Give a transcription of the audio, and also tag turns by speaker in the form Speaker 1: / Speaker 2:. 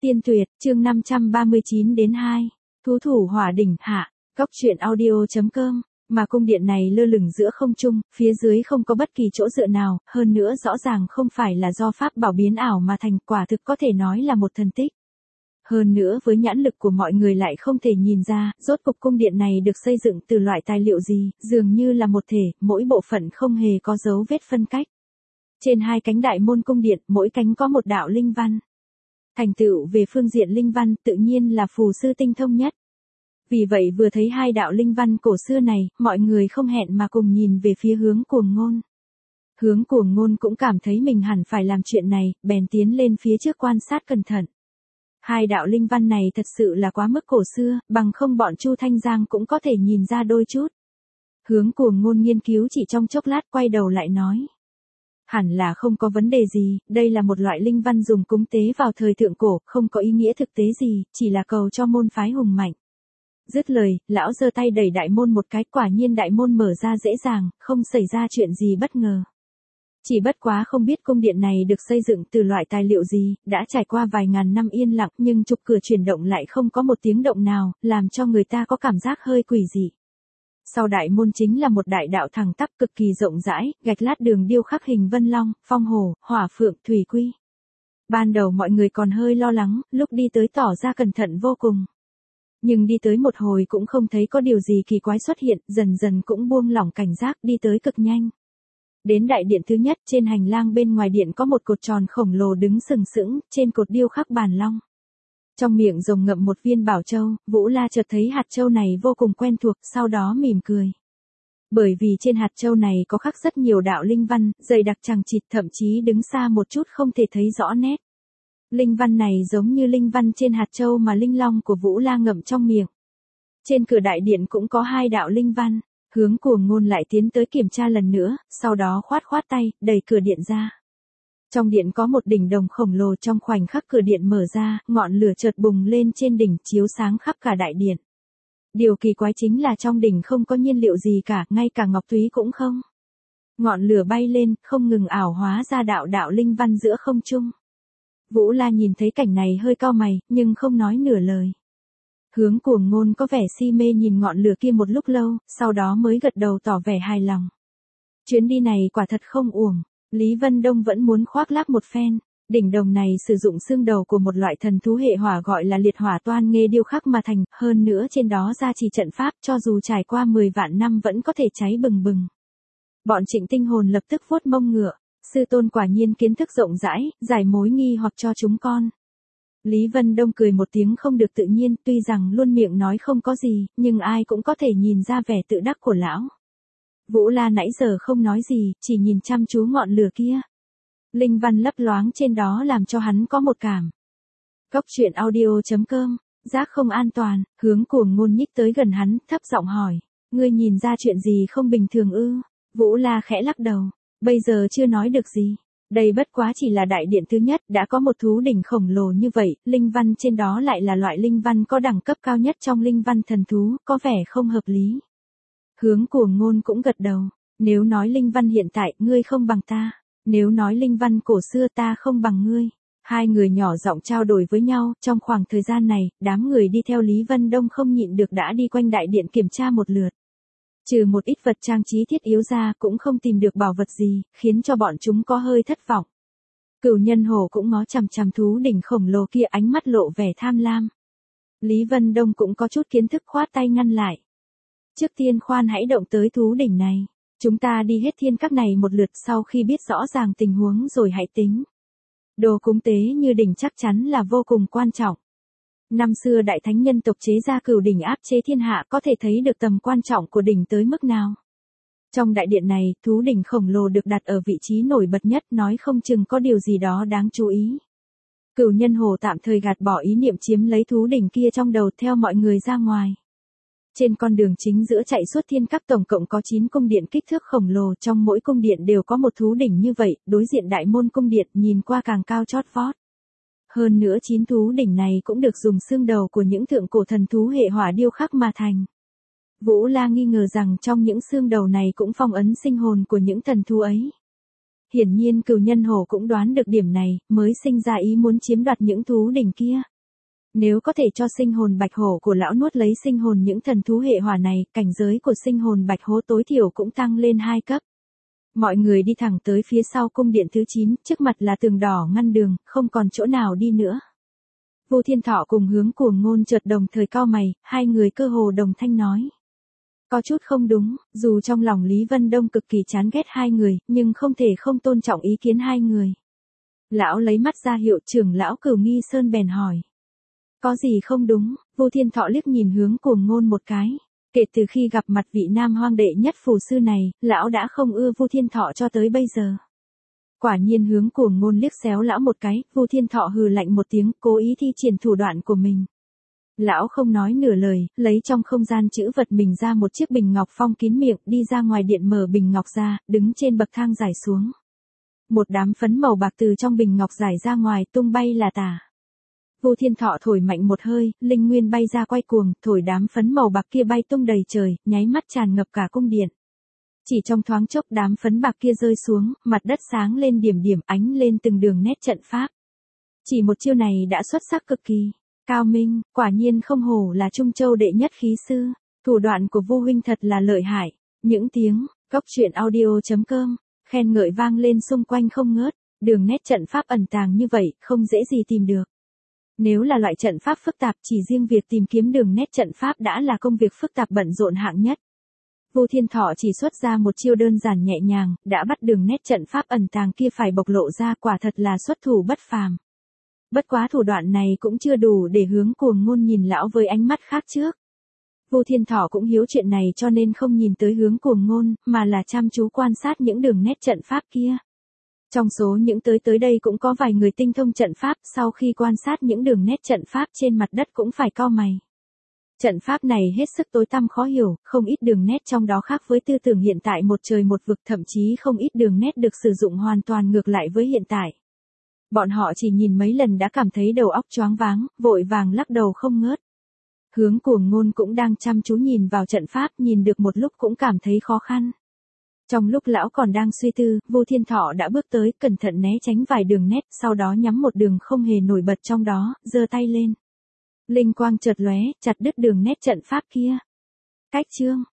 Speaker 1: Tiên tuyệt, chương 539 đến 2. Thú thủ hỏa đỉnh hạ. Góc truyện audio.com. Mà cung điện này lơ lửng giữa không trung, phía dưới không có bất kỳ chỗ dựa nào, hơn nữa rõ ràng không phải là do pháp bảo biến ảo mà thành, quả thực có thể nói là một thần tích. Hơn nữa với nhãn lực của mọi người lại không thể nhìn ra, rốt cục cung điện này được xây dựng từ loại tài liệu gì, dường như là một thể, mỗi bộ phận không hề có dấu vết phân cách. Trên hai cánh đại môn cung điện, mỗi cánh có một đạo linh văn. Thành tựu về phương diện linh văn tự nhiên là phù sư tinh thông nhất. Vì vậy vừa thấy hai đạo linh văn cổ xưa này, mọi người không hẹn mà cùng nhìn về phía Hướng Cuồng Ngôn. Hướng Cuồng Ngôn cũng cảm thấy mình hẳn phải làm chuyện này, bèn tiến lên phía trước quan sát cẩn thận. Hai đạo linh văn này thật sự là quá mức cổ xưa, bằng không bọn Chu Thanh Giang cũng có thể nhìn ra đôi chút. Hướng Cuồng Ngôn nghiên cứu chỉ trong chốc lát quay đầu lại nói. Hẳn là không có vấn đề gì, đây là một loại linh văn dùng cúng tế vào thời thượng cổ, không có ý nghĩa thực tế gì, chỉ là cầu cho môn phái hùng mạnh. Dứt lời, lão giơ tay đẩy đại môn một cái, quả nhiên đại môn mở ra dễ dàng, không xảy ra chuyện gì bất ngờ. Chỉ bất quá không biết cung điện này được xây dựng từ loại tài liệu gì, đã trải qua vài ngàn năm yên lặng nhưng trục cửa chuyển động lại không có một tiếng động nào, làm cho người ta có cảm giác hơi quỷ dị. Sau đại môn chính là một đại đạo thẳng tắp cực kỳ rộng rãi, gạch lát đường điêu khắc hình vân long, phong hổ, hỏa phượng, thủy quy. Ban đầu mọi người còn hơi lo lắng, lúc đi tới tỏ ra cẩn thận vô cùng. Nhưng đi tới một hồi cũng không thấy có điều gì kỳ quái xuất hiện, dần dần cũng buông lỏng cảnh giác, đi tới cực nhanh. Đến đại điện thứ nhất, trên hành lang bên ngoài điện có một cột tròn khổng lồ đứng sừng sững, trên cột điêu khắc bàn long. Trong miệng rồng ngậm một viên bảo châu, Vũ La chợt thấy hạt châu này vô cùng quen thuộc, sau đó mỉm cười. Bởi vì trên hạt châu này có khắc rất nhiều đạo linh văn, dày đặc chằng chịt, thậm chí đứng xa một chút không thể thấy rõ nét. Linh văn này giống như linh văn trên hạt châu mà linh long của Vũ La ngậm trong miệng. Trên cửa đại điện cũng có hai đạo linh văn. Hướng Cuồng Ngôn lại tiến tới kiểm tra lần nữa, sau đó khoát khoát tay, đẩy cửa điện ra. Trong điện có một đỉnh đồng khổng lồ, trong khoảnh khắc cửa điện mở ra, ngọn lửa chợt bùng lên trên đỉnh, chiếu sáng khắp cả đại điện. Điều kỳ quái chính là trong đỉnh không có nhiên liệu gì cả, ngay cả ngọc thúy cũng không. Ngọn lửa bay lên, không ngừng ảo hóa ra đạo đạo linh văn giữa không trung. Vũ La nhìn thấy cảnh này hơi cau mày, nhưng không nói nửa lời. Hướng Cuồng Ngôn có vẻ si mê nhìn ngọn lửa kia một lúc lâu, sau đó mới gật đầu tỏ vẻ hài lòng. Chuyến đi này quả thật không uổng, Lý Vân Đông vẫn muốn khoác lác một phen. Đỉnh đồng này sử dụng xương đầu của một loại thần thú hệ hỏa gọi là liệt hỏa toan nghê điêu khắc mà thành, hơn nữa trên đó gia trì trận pháp, cho dù trải qua 10 vạn năm vẫn có thể cháy bừng bừng. Bọn Trịnh Tinh Hồn lập tức vuốt mông ngựa, sư tôn quả nhiên kiến thức rộng rãi, giải mối nghi hoặc cho chúng con. Lý Vân Đông cười một tiếng không được tự nhiên, tuy rằng luôn miệng nói không có gì, nhưng ai cũng có thể nhìn ra vẻ tự đắc của lão. Vũ La nãy giờ không nói gì, chỉ nhìn chăm chú ngọn lửa kia. Linh văn lấp loáng trên đó làm cho hắn có một cảm. Góc truyện audio.com, giác không an toàn, Hướng Cuồng Ngôn nhích tới gần hắn, thấp giọng hỏi. Ngươi nhìn ra chuyện gì không bình thường ư? Vũ La khẽ lắc đầu. Bây giờ chưa nói được gì. Đây bất quá chỉ là đại điện thứ nhất, đã có một thú đỉnh khổng lồ như vậy, linh văn trên đó lại là loại linh văn có đẳng cấp cao nhất trong linh văn thần thú, có vẻ không hợp lý. Hướng Cuồng Ngôn cũng gật đầu, nếu nói linh văn hiện tại, ngươi không bằng ta, nếu nói linh văn cổ xưa ta không bằng ngươi. Hai người nhỏ giọng trao đổi với nhau, trong khoảng thời gian này, đám người đi theo Lý Vân Đông không nhịn được đã đi quanh đại điện kiểm tra một lượt. Trừ một ít vật trang trí thiết yếu ra cũng không tìm được bảo vật gì, khiến cho bọn chúng có hơi thất vọng. Cửu Nhân Hổ cũng ngó chằm chằm thú đỉnh khổng lồ kia, ánh mắt lộ vẻ tham lam. Lý Vân Đông cũng có chút kiến thức, khoát tay ngăn lại. Trước tiên khoan hãy động tới thú đỉnh này. Chúng ta đi hết thiên các này một lượt, sau khi biết rõ ràng tình huống rồi hãy tính. Đồ cúng tế như đỉnh chắc chắn là vô cùng quan trọng. Năm xưa đại thánh nhân tộc chế ra Cửu đỉnh áp chế thiên hạ, có thể thấy được tầm quan trọng của đỉnh tới mức nào. Trong đại điện này, thú đỉnh khổng lồ được đặt ở vị trí nổi bật nhất, nói không chừng có điều gì đó đáng chú ý. Cửu Nhân Hổ tạm thời gạt bỏ ý niệm chiếm lấy thú đỉnh kia trong đầu, theo mọi người ra ngoài. Trên con đường chính giữa chạy suốt thiên các tổng cộng có 9 cung điện kích thước khổng lồ, trong mỗi cung điện đều có một thú đỉnh như vậy, đối diện đại môn cung điện nhìn qua càng cao chót vót. Hơn nữa 9 thú đỉnh này cũng được dùng xương đầu của những thượng cổ thần thú hệ hỏa điêu khắc mà thành. Vũ La nghi ngờ rằng trong những xương đầu này cũng phong ấn sinh hồn của những thần thú ấy. Hiển nhiên Cửu Nhân Hổ cũng đoán được điểm này, mới sinh ra ý muốn chiếm đoạt những thú đỉnh kia. Nếu có thể cho sinh hồn bạch hổ của lão nuốt lấy sinh hồn những thần thú hệ hỏa này, cảnh giới của sinh hồn bạch hổ tối thiểu cũng tăng lên 2 cấp. Mọi người đi thẳng tới phía sau cung điện thứ 9, trước mặt là tường đỏ ngăn đường, không còn chỗ nào đi nữa. Vu Thiên Thọ cùng Hướng Cuồng Ngôn chợt đồng thời cau mày, hai người cơ hồ đồng thanh nói. Có chút không đúng, dù trong lòng Lý Vân Đông cực kỳ chán ghét hai người, nhưng không thể không tôn trọng ý kiến hai người. Lão lấy mắt ra hiệu, trưởng lão Cửu Nghi Sơn bèn hỏi. Có gì không đúng? Vu Thiên Thọ liếc nhìn Hướng Cuồng Ngôn một cái. Kể từ khi gặp mặt vị nam hoang đệ nhất phù sư này, lão đã không ưa Vu Thiên Thọ cho tới bây giờ. Quả nhiên Hướng Cuồng Ngôn liếc xéo lão một cái, Vu Thiên Thọ hừ lạnh một tiếng, cố ý thi triển thủ đoạn của mình. Lão không nói nửa lời, lấy trong không gian trữ vật mình ra một chiếc bình ngọc phong kín miệng, đi ra ngoài điện mở bình ngọc ra, đứng trên bậc thang giải xuống. Một đám phấn màu bạc từ trong bình ngọc giải ra ngoài, tung bay là tả. Vu Thiên Thọ thổi mạnh một hơi, linh nguyên bay ra quay cuồng, thổi đám phấn màu bạc kia bay tung đầy trời, nháy mắt tràn ngập cả cung điện. Chỉ trong thoáng chốc đám phấn bạc kia rơi xuống, mặt đất sáng lên điểm điểm, ánh lên từng đường nét trận pháp. Chỉ một chiêu này đã xuất sắc cực kỳ. Cao minh, quả nhiên không hổ là Trung Châu đệ nhất khí sư. Thủ đoạn của Vu huynh thật là lợi hại. Những tiếng cốc truyện audio.com khen ngợi vang lên xung quanh không ngớt. Đường nét trận pháp ẩn tàng như vậy, không dễ gì tìm được. Nếu là loại trận pháp phức tạp, chỉ riêng việc tìm kiếm đường nét trận pháp đã là công việc phức tạp bận rộn hạng nhất. Vu Thiên Thọ chỉ xuất ra một chiêu đơn giản nhẹ nhàng, đã bắt đường nét trận pháp ẩn tàng kia phải bộc lộ ra, quả thật là xuất thủ bất phàm. Bất quá thủ đoạn này cũng chưa đủ để Hướng Cuồng Ngôn nhìn lão với ánh mắt khác trước. Vu Thiên Thọ cũng hiếu chuyện này cho nên không nhìn tới Hướng Cuồng Ngôn, mà là chăm chú quan sát những đường nét trận pháp kia. Trong số những tới đây cũng có vài người tinh thông trận pháp, sau khi quan sát những đường nét trận pháp trên mặt đất cũng phải cau mày. Trận pháp này hết sức tối tăm khó hiểu, không ít đường nét trong đó khác với tư tưởng hiện tại một trời một vực, thậm chí không ít đường nét được sử dụng hoàn toàn ngược lại với hiện tại. Bọn họ chỉ nhìn mấy lần đã cảm thấy đầu óc choáng váng, vội vàng lắc đầu không ngớt. Hướng Cuồng Ngôn cũng đang chăm chú nhìn vào trận pháp, nhìn được một lúc cũng cảm thấy khó khăn. Trong lúc lão còn đang suy tư, Vu Thiên Thọ đã bước tới, cẩn thận né tránh vài đường nét, sau đó nhắm một đường không hề nổi bật trong đó, giơ tay lên. Linh quang chợt lóe, chặt đứt đường nét trận pháp kia. Cách chương